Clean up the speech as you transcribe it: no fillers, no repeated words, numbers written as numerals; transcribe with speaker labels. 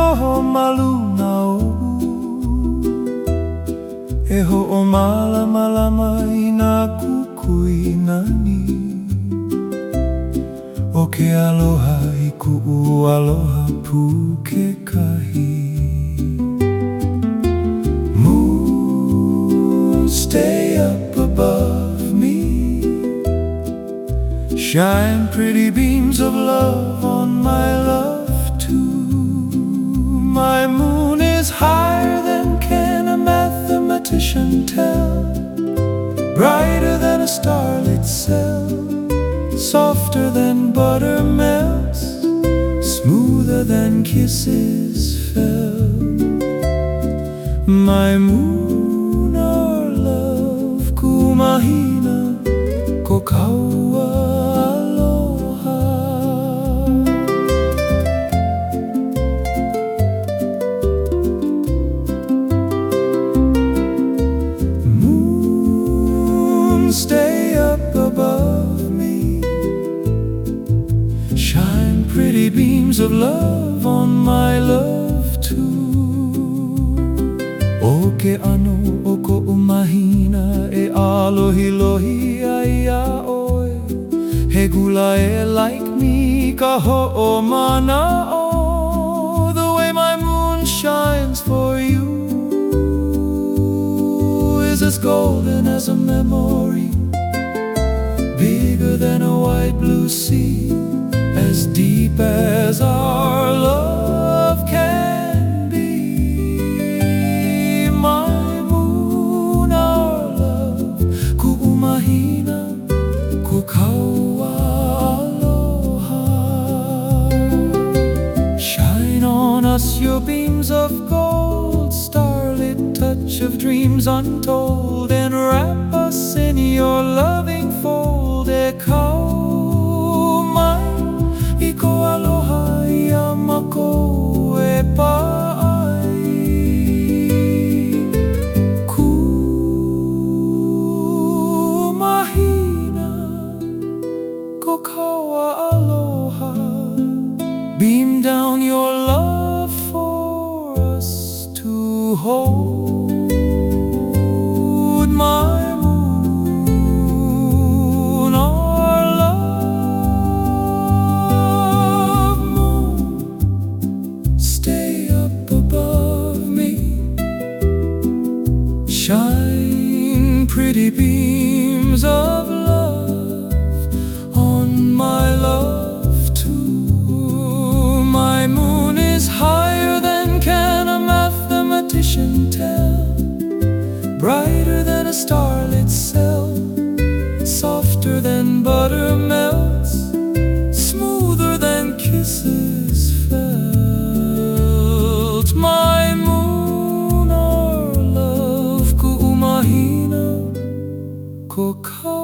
Speaker 1: ho malunau e ho o malama i nā kukui nani o ke aloha i ku'u aloha pu kekahi. Moon, stay up above me, shine pretty beams of love on my love too. My moon is higher than can a mathematician tell, brighter than a starlit cell, softer than butter melts, smoother than kisses fell. My moon, our love, kumahina, ko kaua aloha. Moon, stay up above me, shine pretty beams of love on my love too. O ke ano o ko'u mahina e alohilohi ai a oi, he gula e like me ka ho'o mana'o. The way my moon shines for you is as golden as a memory, bigger than a wide blue sea, as deep as our love can be. My moon, our love, ku'umahina, ko kaua aloha. Shine on us your beams of gold, starlit touch of dreams untold, and wrap us in your loving fold. E kau mai I ko aloha I a mako e pa'ai. Kumahina, ko kaua aloha. Beam down your love for us to hold. My moon, our love. Moon, stay up above me, shine pretty beams of love on my love too. My moon is higher than can a mathematician tell, brighter than a starlit cell, softer than butter melts, smoother than kisses felt. My moon, our love, ku'umahina, ko kaua.